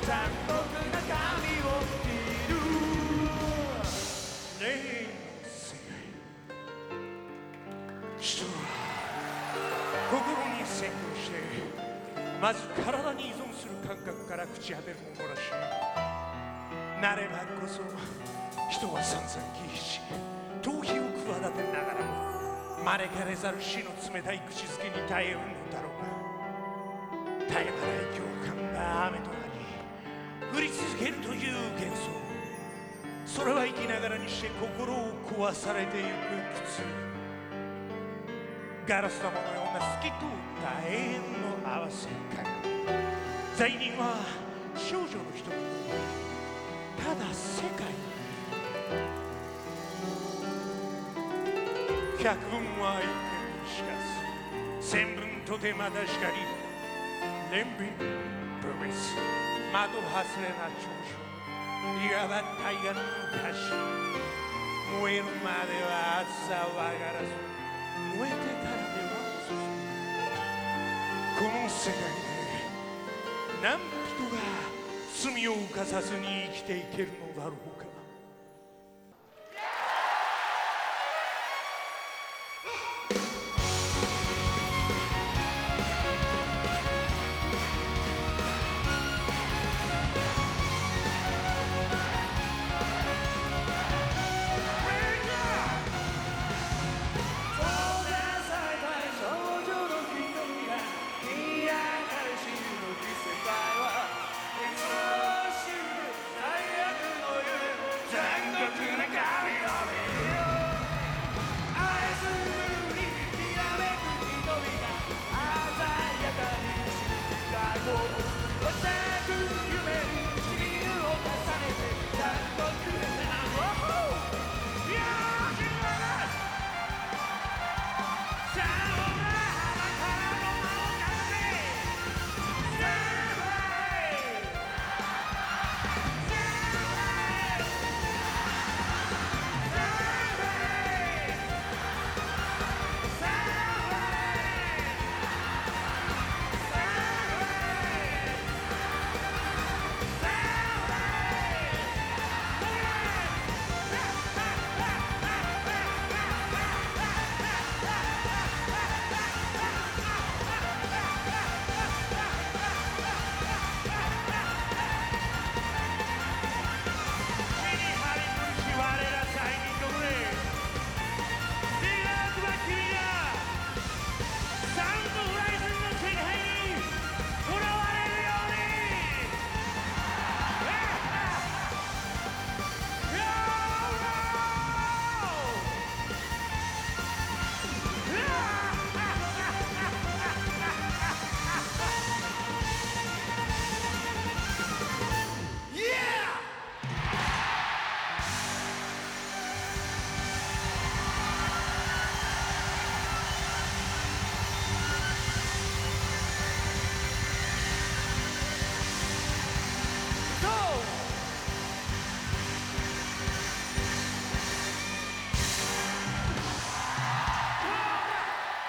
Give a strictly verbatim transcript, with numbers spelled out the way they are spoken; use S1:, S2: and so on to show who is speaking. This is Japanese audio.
S1: 残酷な髪を見る霊の世界。人は心に占拠して、まず体に依存する感覚から朽ち果てるものらしい。なればこそ人は散々忌避し、逃避を企てながらも招かれざる死の冷たい口づけに耐えうるのだろうが、絶え間ない共感が雨となり降り続けるという幻想。それは生きながらにして心を壊されてゆく苦痛。ガラス玉のような透き通った永遠の合わせ鏡。罪人は少女の瞳にただ世界百分は一見しかず、千分とてまだしかり。憐憫プロレス的外れな長所、いわば対岸の歌詞。燃えるまでは暑さを上がらず、燃えてからでは遅し。この世界で何人が罪を犯さずに生きていけるのだろうか。